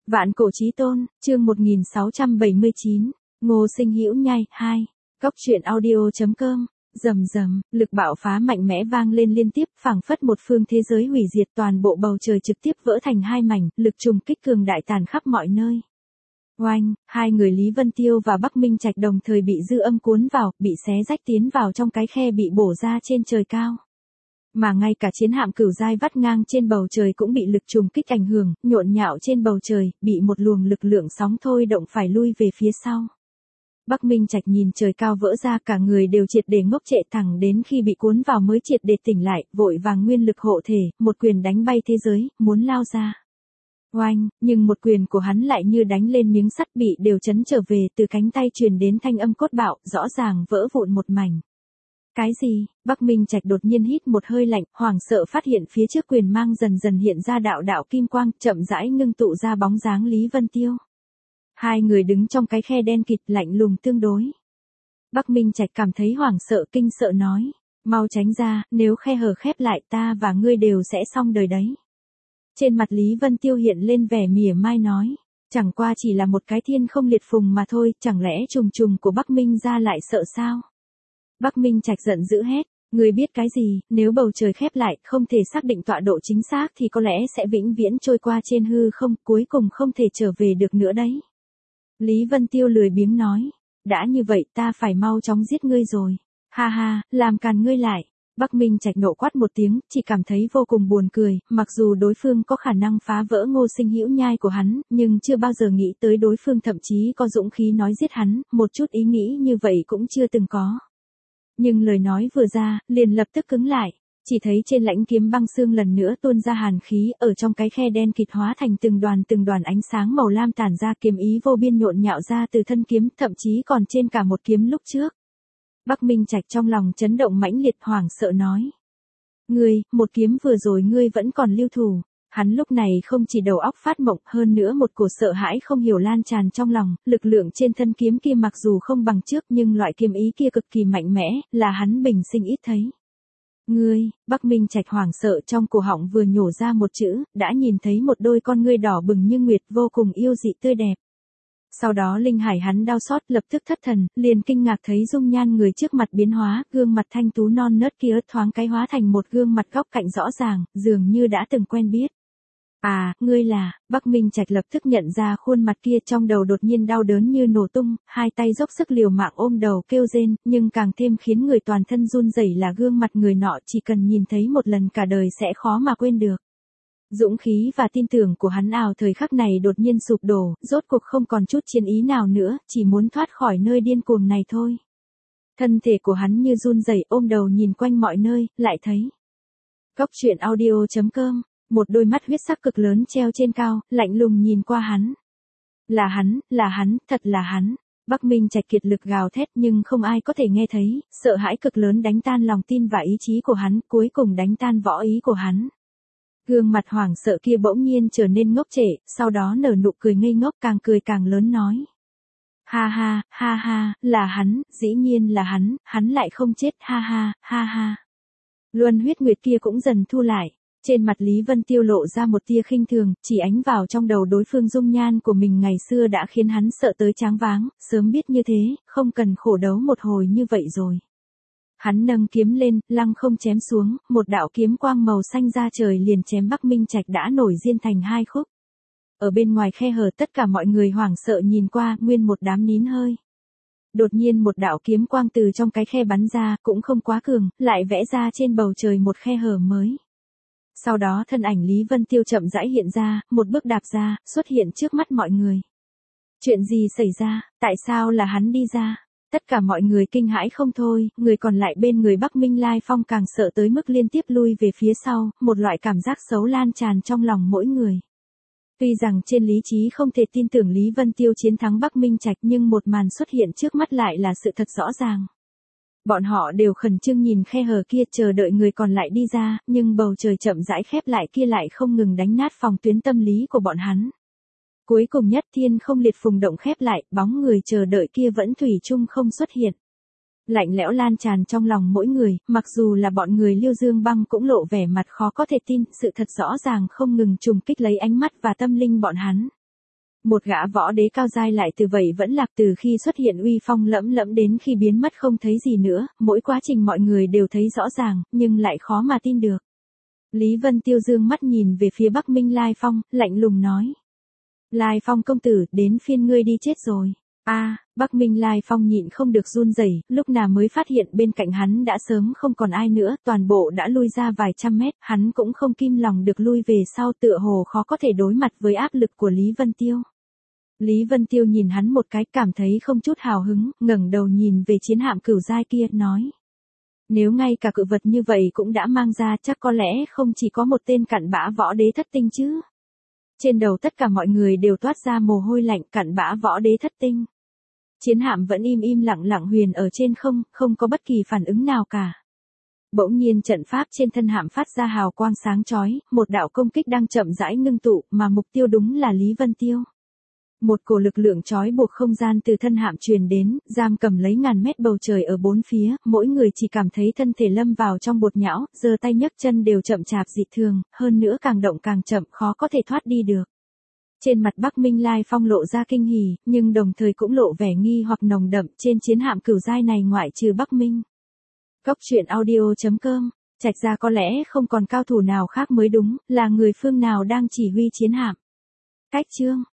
Vạn cổ chí tôn, chương 1679, Ngô Sinh Hữu Nhai 2, Cóc truyện audio.com, rầm rầm, lực bạo phá mạnh mẽ vang lên liên tiếp, phảng phất một phương thế giới hủy diệt, toàn bộ bầu trời trực tiếp vỡ thành hai mảnh, lực trùng kích cường đại tàn khắp mọi nơi. Oanh, hai người Lý Vân Tiêu và Bắc Minh Trạch đồng thời bị dư âm cuốn vào, bị xé rách tiến vào trong cái khe bị bổ ra trên trời cao. Mà ngay cả chiến hạm cửu giai vắt ngang trên bầu trời cũng bị lực trùng kích ảnh hưởng, nhộn nhạo trên bầu trời, bị một luồng lực lượng sóng thôi động phải lui về phía sau. Bắc Minh Trạch nhìn trời cao vỡ ra, cả người đều triệt để ngốc trệ, thẳng đến khi bị cuốn vào mới triệt để tỉnh lại, vội vàng nguyên lực hộ thể, một quyền đánh bay thế giới, muốn lao ra. Oanh, nhưng một quyền của hắn lại như đánh lên miếng sắt, bị đều chấn trở về, từ cánh tay truyền đến thanh âm cốt bạo, rõ ràng vỡ vụn một mảnh. Cái gì? Bắc Minh Trạch đột nhiên hít một hơi lạnh, hoảng sợ phát hiện phía trước quyền mang dần dần hiện ra đạo đạo kim quang, chậm rãi ngưng tụ ra bóng dáng Lý Vân Tiêu. Hai người đứng trong cái khe đen kịt, lạnh lùng tương đối. Bắc Minh Trạch cảm thấy hoảng sợ, kinh sợ nói, mau tránh ra, nếu khe hở khép lại ta và ngươi đều sẽ xong đời đấy. Trên mặt Lý Vân Tiêu hiện lên vẻ mỉa mai nói, chẳng qua chỉ là một cái thiên không liệt phùng mà thôi, chẳng lẽ trùng trùng của Bắc Minh ra lại sợ sao? Bắc Minh Trạch giận dữ hét, ngươi biết cái gì, nếu bầu trời khép lại, không thể xác định tọa độ chính xác thì có lẽ sẽ vĩnh viễn trôi qua trên hư không, cuối cùng không thể trở về được nữa đấy. Lý Vân Tiêu lười biếng nói, đã như vậy ta phải mau chóng giết ngươi rồi. Ha ha, làm càn ngươi lại. Bắc Minh Trạch nộ quát một tiếng, chỉ cảm thấy vô cùng buồn cười, mặc dù đối phương có khả năng phá vỡ Ngô Sinh Hữu Nhai của hắn, nhưng chưa bao giờ nghĩ tới đối phương thậm chí có dũng khí nói giết hắn, một chút ý nghĩ như vậy cũng chưa từng có. Nhưng lời nói vừa ra, liền lập tức cứng lại, chỉ thấy trên lãnh kiếm băng xương lần nữa tuôn ra hàn khí, ở trong cái khe đen kịt hóa thành từng đoàn ánh sáng màu lam tản ra, kiếm ý vô biên nhộn nhạo ra từ thân kiếm, thậm chí còn trên cả một kiếm lúc trước. Bắc Minh Trạch trong lòng chấn động mãnh liệt, hoảng sợ nói, ngươi, một kiếm vừa rồi ngươi vẫn còn lưu thủ. Hắn lúc này không chỉ đầu óc phát mộng, hơn nữa một cổ sợ hãi không hiểu lan tràn trong lòng, lực lượng trên thân kiếm kia mặc dù không bằng trước nhưng loại kiếm ý kia cực kỳ mạnh mẽ, là hắn bình sinh ít thấy. Ngươi, Bắc Minh Trạch hoảng sợ, trong cổ họng vừa nhổ ra một chữ, đã nhìn thấy một đôi con ngươi đỏ bừng như nguyệt, vô cùng yêu dị tươi đẹp. Sau đó linh hải hắn đau xót, lập tức thất thần, liền kinh ngạc thấy dung nhan người trước mặt biến hóa, gương mặt thanh tú non nớt kia thoáng cái hóa thành một gương mặt góc cạnh rõ ràng, dường như đã từng quen biết. À, ngươi là, Bắc Minh Trạch lập tức nhận ra khuôn mặt kia, trong đầu đột nhiên đau đớn như nổ tung, hai tay dốc sức liều mạng ôm đầu kêu rên, nhưng càng thêm khiến người toàn thân run rẩy là gương mặt người nọ, chỉ cần nhìn thấy một lần cả đời sẽ khó mà quên được. Dũng khí và tin tưởng của hắn ào thời khắc này đột nhiên sụp đổ, rốt cuộc không còn chút chiến ý nào nữa, chỉ muốn thoát khỏi nơi điên cuồng này thôi. Thân thể của hắn như run rẩy, ôm đầu nhìn quanh mọi nơi, lại thấy. Cóc truyện audio.com, một đôi mắt huyết sắc cực lớn treo trên cao, lạnh lùng nhìn qua hắn. Là hắn, thật là hắn. Bắc Minh Trạch kiệt lực gào thét nhưng không ai có thể nghe thấy, sợ hãi cực lớn đánh tan lòng tin và ý chí của hắn, cuối cùng đánh tan võ ý của hắn. Gương mặt hoảng sợ kia bỗng nhiên trở nên ngốc trệ, sau đó nở nụ cười ngây ngốc, càng cười càng lớn nói. Ha ha, là hắn, dĩ nhiên là hắn lại không chết, ha. Luân huyết nguyệt kia cũng dần thu lại. Trên mặt Lý Vân Tiêu lộ ra một tia khinh thường, chỉ ánh vào trong đầu đối phương dung nhan của mình ngày xưa đã khiến hắn sợ tới choáng váng, sớm biết như thế, không cần khổ đấu một hồi như vậy rồi. Hắn nâng kiếm lên, lăng không chém xuống, một đạo kiếm quang màu xanh ra trời liền chém Bắc Minh Trạch đã nổi diên thành hai khúc. Ở bên ngoài khe hở tất cả mọi người hoảng sợ nhìn qua, nguyên một đám nín hơi. Đột nhiên một đạo kiếm quang từ trong cái khe bắn ra, cũng không quá cường, lại vẽ ra trên bầu trời một khe hở mới. Sau đó thân ảnh Lý Vân Tiêu chậm rãi hiện ra, một bước đạp ra, xuất hiện trước mắt mọi người. Chuyện gì xảy ra, tại sao là hắn đi ra? Tất cả mọi người kinh hãi không thôi, người còn lại bên người Bắc Minh Lai Phong càng sợ tới mức liên tiếp lui về phía sau, một loại cảm giác xấu lan tràn trong lòng mỗi người. Tuy rằng trên lý trí không thể tin tưởng Lý Vân Tiêu chiến thắng Bắc Minh Trạch nhưng một màn xuất hiện trước mắt lại là sự thật rõ ràng. Bọn họ đều khẩn trương nhìn khe hở kia chờ đợi người còn lại đi ra, nhưng bầu trời chậm rãi khép lại kia lại không ngừng đánh nát phòng tuyến tâm lý của bọn hắn. Cuối cùng nhất thiên không liệt phùng động khép lại, bóng người chờ đợi kia vẫn thủy chung không xuất hiện. Lạnh lẽo lan tràn trong lòng mỗi người, mặc dù là bọn người Liêu Dương Băng cũng lộ vẻ mặt khó có thể tin, sự thật rõ ràng không ngừng trùng kích lấy ánh mắt và tâm linh bọn hắn. Một gã võ đế cao giai lại từ vậy vẫn lạc, từ khi xuất hiện uy phong lẫm lẫm đến khi biến mất không thấy gì nữa, mỗi quá trình mọi người đều thấy rõ ràng, nhưng lại khó mà tin được. Lý Vân Tiêu dương mắt nhìn về phía Bắc Minh Lai Phong, lạnh lùng nói. Lai Phong công tử, đến phiên ngươi đi chết rồi. Bắc Minh Lai Phong nhịn không được run rẩy, lúc nào mới phát hiện bên cạnh hắn đã sớm không còn ai nữa, toàn bộ đã lui ra vài trăm mét, hắn cũng không kim lòng được lui về sau, tựa hồ khó có thể đối mặt với áp lực của Lý Vân Tiêu. Lý Vân Tiêu nhìn hắn một cái, cảm thấy không chút hào hứng, ngẩng đầu nhìn về chiến hạm cửu giai kia, nói. Nếu ngay cả cự vật như vậy cũng đã mang ra, chắc có lẽ không chỉ có một tên cặn bã võ đế thất tinh chứ. Trên đầu tất cả mọi người đều toát ra mồ hôi lạnh, cặn bã võ đế thất tinh. Chiến hạm vẫn im lặng lặng huyền ở trên không, không có bất kỳ phản ứng nào cả. Bỗng nhiên trận pháp trên thân hạm phát ra hào quang sáng chói, một đạo công kích đang chậm rãi ngưng tụ, mà mục tiêu đúng là Lý Vân Tiêu. Một cổ lực lượng trói buộc không gian từ thân hạm truyền đến, giam cầm lấy ngàn mét bầu trời ở bốn phía, mỗi người chỉ cảm thấy thân thể lâm vào trong bột nhão, giơ tay nhấc chân đều chậm chạp dị thường, hơn nữa càng động càng chậm, khó có thể thoát đi được. Trên mặt Bắc Minh Lai Phong lộ ra kinh hỉ, nhưng đồng thời cũng lộ vẻ nghi hoặc nồng đậm, trên chiến hạm cửu giai này ngoại trừ Bắc Minh. Cốc truyện audio.com, Trạch ra có lẽ không còn cao thủ nào khác mới đúng, là người phương nào đang chỉ huy chiến hạm. Cách chương